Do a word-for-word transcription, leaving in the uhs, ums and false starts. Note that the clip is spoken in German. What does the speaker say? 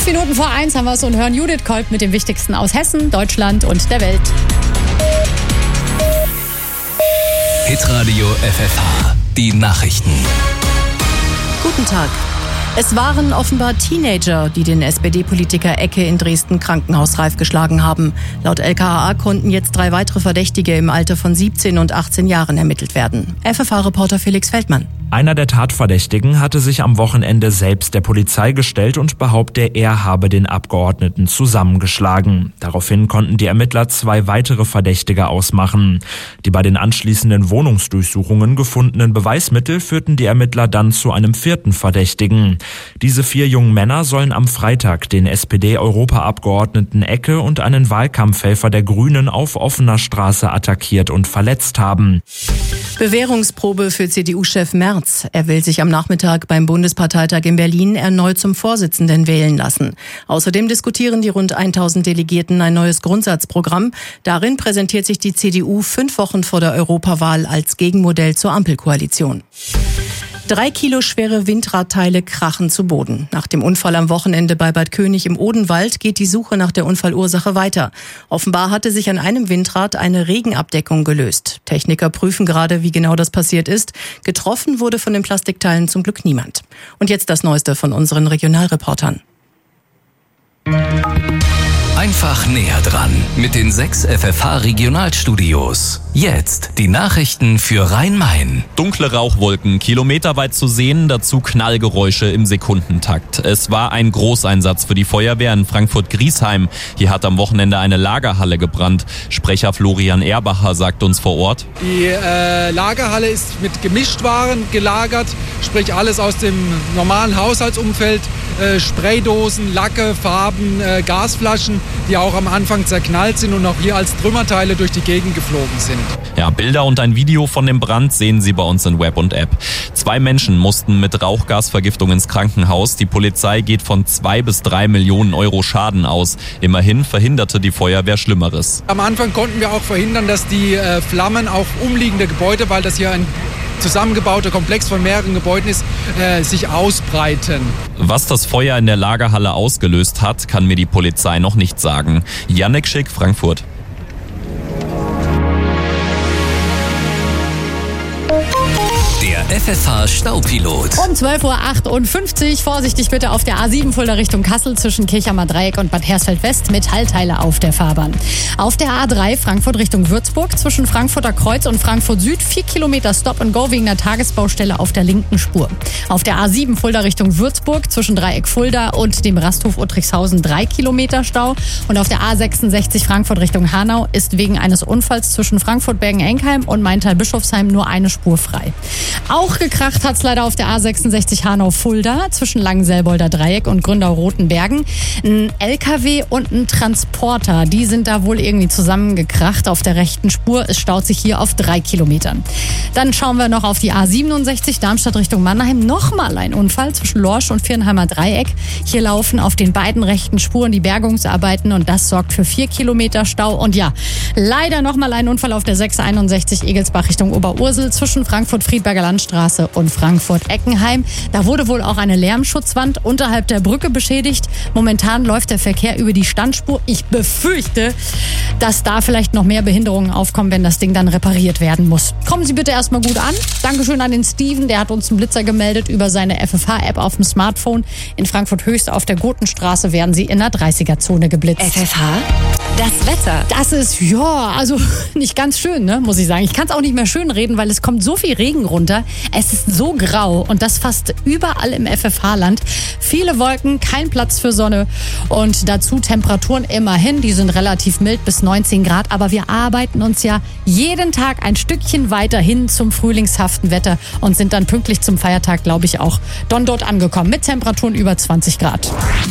Minuten vor eins haben wir es und hören Judith Kolb mit dem Wichtigsten aus Hessen, Deutschland und der Welt. Hitradio F F H, die Nachrichten. Guten Tag. Es waren offenbar Teenager, die den S P D-Politiker Ecke in Dresden krankenhausreif geschlagen haben. Laut L K H A konnten jetzt drei weitere Verdächtige im Alter von siebzehn und achtzehn Jahren ermittelt werden. F F H-Reporter Felix Feldmann. Einer der Tatverdächtigen hatte sich am Wochenende selbst der Polizei gestellt und behauptet, er habe den Abgeordneten zusammengeschlagen. Daraufhin konnten die Ermittler zwei weitere Verdächtige ausmachen. Die bei den anschließenden Wohnungsdurchsuchungen gefundenen Beweismittel führten die Ermittler dann zu einem vierten Verdächtigen. Diese vier jungen Männer sollen am Freitag den S P D-Europaabgeordneten Ecke und einen Wahlkampfhelfer der Grünen auf offener Straße attackiert und verletzt haben. Bewährungsprobe für C D U-Chef Merz. Er will sich am Nachmittag beim Bundesparteitag in Berlin erneut zum Vorsitzenden wählen lassen. Außerdem diskutieren die rund tausend Delegierten ein neues Grundsatzprogramm. Darin präsentiert sich die C D U fünf Wochen vor der Europawahl als Gegenmodell zur Ampelkoalition. Drei Kilo schwere Windradteile krachen zu Boden. Nach dem Unfall am Wochenende bei Bad König im Odenwald geht die Suche nach der Unfallursache weiter. Offenbar hatte sich an einem Windrad eine Regenabdeckung gelöst. Techniker prüfen gerade, wie genau das passiert ist. Getroffen wurde von den Plastikteilen zum Glück niemand. Und jetzt das Neueste von unseren Regionalreportern. Einfach näher dran mit den sechs F F H-Regionalstudios. Jetzt die Nachrichten für Rhein-Main. Dunkle Rauchwolken kilometerweit zu sehen, dazu Knallgeräusche im Sekundentakt. Es war ein Großeinsatz für die Feuerwehr in Frankfurt-Griesheim. Hier hat am Wochenende eine Lagerhalle gebrannt. Sprecher Florian Erbacher sagt uns vor Ort: Die äh, Lagerhalle ist mit Gemischtwaren gelagert, sprich alles aus dem normalen Haushaltsumfeld. Äh, Spraydosen, Lacke, Farben, äh, Gasflaschen, die auch am Anfang zerknallt sind und auch hier als Trümmerteile durch die Gegend geflogen sind. Ja, Bilder und ein Video von dem Brand sehen Sie bei uns in Web und App. Zwei Menschen mussten mit Rauchgasvergiftung ins Krankenhaus. Die Polizei geht von zwei bis drei Millionen Euro Schaden aus. Immerhin verhinderte die Feuerwehr Schlimmeres. Am Anfang konnten wir auch verhindern, dass die äh, Flammen auf umliegende Gebäude, weil das hier ein zusammengebauter Komplex von mehreren Gebäuden ist, äh, sich ausbreiten. Was das Feuer in der Lagerhalle ausgelöst hat, kann mir die Polizei noch nicht sagen. Jannik Schick, Frankfurt. Der F F H-Staupilot. Um zwölf Uhr achtundfünfzig, vorsichtig bitte auf der A sieben Fulda Richtung Kassel zwischen Kirchhammer Dreieck und Bad Hersfeld West, Metallteile auf der Fahrbahn. Auf der A drei Frankfurt Richtung Würzburg zwischen Frankfurter Kreuz und Frankfurt Süd vier Kilometer Stop and Go wegen der Tagesbaustelle auf der linken Spur. Auf der A sieben Fulda Richtung Würzburg zwischen Dreieck Fulda und dem Rasthof Uttrichshausen drei Kilometer Stau. Und auf der A sechsundsechzig Frankfurt Richtung Hanau ist wegen eines Unfalls zwischen Frankfurt-Bergen-Enkheim und Maintal-Bischofsheim nur eine Spur frei. Auch gekracht hat's leider auf der A sechsundsechzig Hanau-Fulda zwischen Langenselbolder Dreieck und Gründau-Rotenbergen. Ein L K W und ein Transporter, die sind da wohl irgendwie zusammengekracht auf der rechten Spur. Es staut sich hier auf drei Kilometern. Dann schauen wir noch auf die A siebenundsechzig Darmstadt Richtung Mannheim. Nochmal ein Unfall zwischen Lorsch und Viernheimer Dreieck. Hier laufen auf den beiden rechten Spuren die Bergungsarbeiten und das sorgt für vier Kilometer Stau. Und ja, leider nochmal ein Unfall auf der sechshunderteinundsechzig Egelsbach Richtung Oberursel zwischen Frankfurt-Friedberger Landstraße und Frankfurt-Eckenheim. Da wurde wohl auch eine Lärmschutzwand unterhalb der Brücke beschädigt. Momentan läuft der Verkehr über die Standspur. Ich befürchte, dass da vielleicht noch mehr Behinderungen aufkommen, wenn das Ding dann repariert werden muss. Kommen Sie bitte erstmal gut an. Dankeschön an den Steven, der hat uns einen Blitzer gemeldet über seine F F H-App auf dem Smartphone. In Frankfurt Höchst auf der Gotenstraße werden Sie in der dreißiger-Zone geblitzt. F F H, das Wetter. Das ist, ja, also nicht ganz schön, ne, muss ich sagen. Ich kann es auch nicht mehr schön reden, weil es kommt so viel Regen runter. Es ist so grau und das fast überall im F F H-Land. Viele Wolken, kein Platz für Sonne und dazu Temperaturen immerhin, die sind relativ mild bis neunzehn Grad, aber wir arbeiten uns ja jeden Tag ein Stückchen weiter hin zum frühlingshaften Wetter und sind dann pünktlich zum Feiertag, glaube ich, auch dann dort angekommen mit Temperaturen über zwanzig Grad.